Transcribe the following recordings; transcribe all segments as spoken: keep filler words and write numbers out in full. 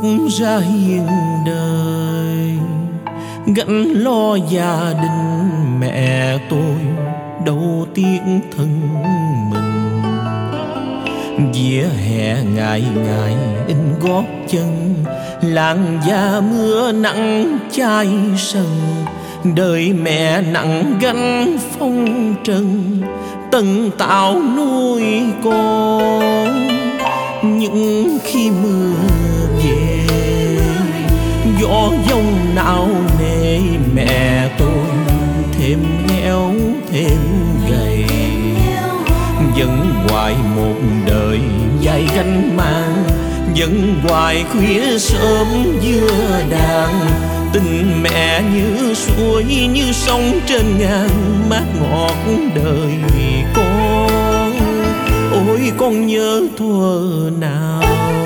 ra hiền đời, gánh lo gia đình mẹ tôi đâu tiếc thân mình. Vỉa hè ngày ngày in gót chân, làng da mưa nắng chai sân. Đời mẹ nặng gánh phong trần, tận tạo nuôi con. Những khi mưa về, gió giông não nề, mẹ tôi thêm héo thêm gầy. Vẫn hoài một đời dài gánh mang, vẫn hoài khuya sớm dưa đàn. Tình mẹ như suối như sông trên ngàn, mát ngọt đời con. Ôi con nhớ thuở nào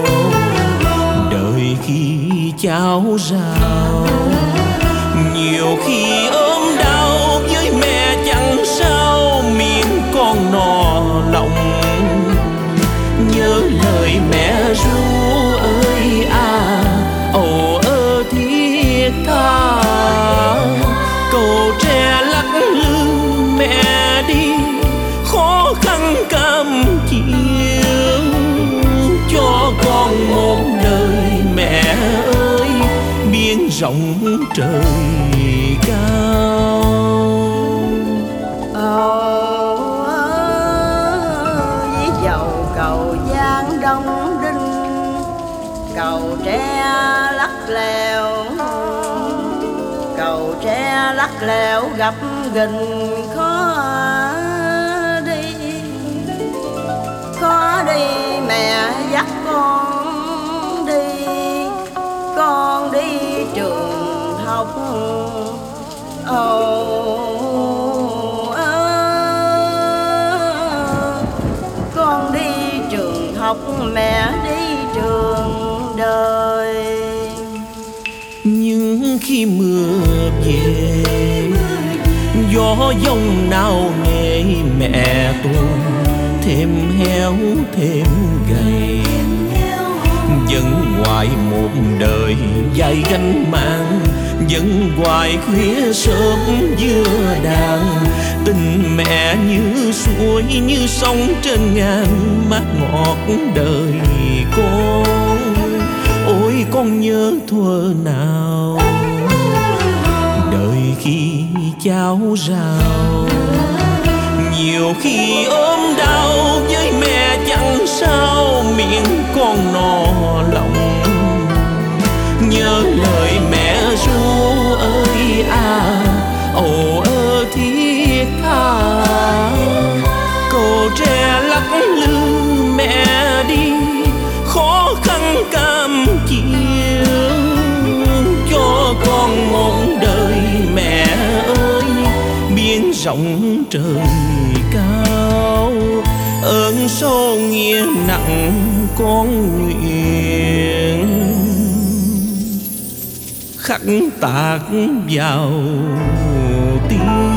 đời khi cháo rào, nhiều khi ốm đau với mẹ chẳng sao miệng con no lòng. Nhớ lời mẹ ru ơi à, ồ ơ thiết tha. Cầu tre lắc lư mẹ đi, khó khăn cam chịu. Cho con một đời mẹ ơi, biển rộng trời cao. Ồ với dầu cầu Giang Đông Đinh, cầu tre lắc lèo, cầu tre lắc lèo gặp gình khó đi. Khó đi mẹ dắt con đi, con đi trường học. Ồ con đi trường học, mẹ đi trường đời. Nhưng khi mưa về, gió giông nào nề, mẹ tôi thêm héo thêm gầy. Vẫn hoài một đời dài gánh mang, vẫn hoài khuya sớm dưa đàn. Tình mẹ như suối như sông trên ngàn, mát ngọt đời con. Ôi con nhớ thuở nào đời khi cháo rào, nhiều khi ốm đau với mẹ chẳng sao miệng con no lòng. Nhớ lời mẹ ru ơi à, ồ ơ thiết tha. Cầu tre lắc lư mẹ đi, khó khăn cam chịu. Cho con một đời mẹ ơi, biển rộng trời cao. Ơn sâu nghĩa nặng con nguyện, khắc tạc vào tim.